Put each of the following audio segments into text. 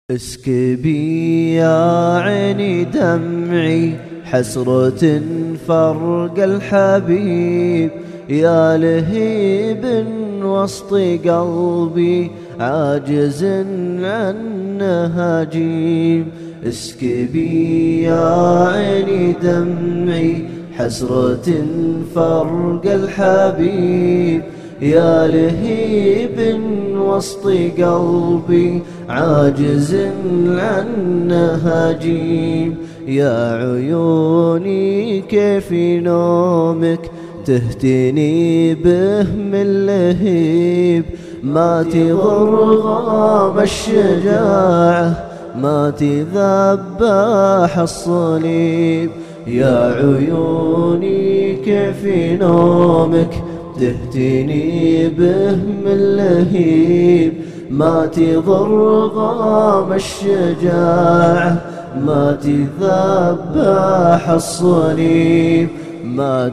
اسكبي يا عيني دمعي حسرة فرق الحبيب، يا لهيب وسط قلبي عاجز عنه أجيب. اسكبي يا عيني دمعي حسرة فرق الحبيب، يا لهيب وسط قلبي عاجز عنه أجيب. يا عيوني كيف نومك تهتني به من لهيب، ما تضر غام الشجاعة ما تذبح الصليب. يا عيوني كيف نومك تهتني به من لهيب، ما تضر غام الشجاعة ما تذبح الصليب. ما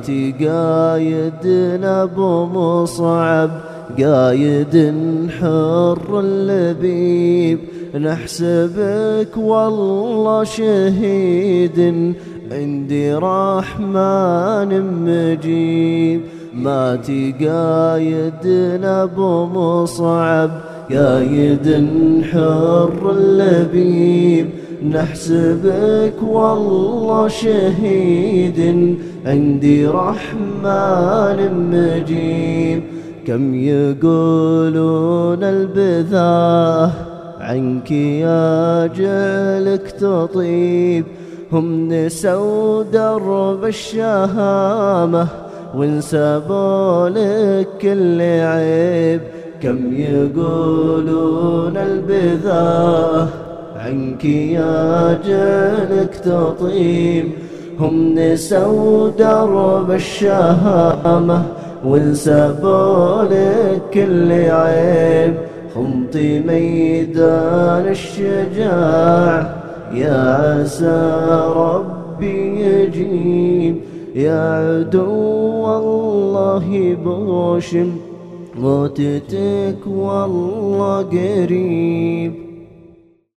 تقايدنا أبو مصعب قايد حر اللبيب، نحسبك والله شهيد عندي رحمن مجيب. ما تقايدنا أبو مصعب قايد حر اللبيب، نحسبك والله شهيد عندي رحمن مجيب. كم يقولون البذاه عنك يا جلك تطيب، هم نسوا درب الشهامة وانسبوا لك كل عيب. كم يقولون البذاه عنك يا جلك تطيب، هم نسوا درب الشهامة وانسبوا لك كل عيب. خمطي ميدان الشجاع يا عسى ربي يجيب، يا عدو الله بوشم موتتك والله قريب.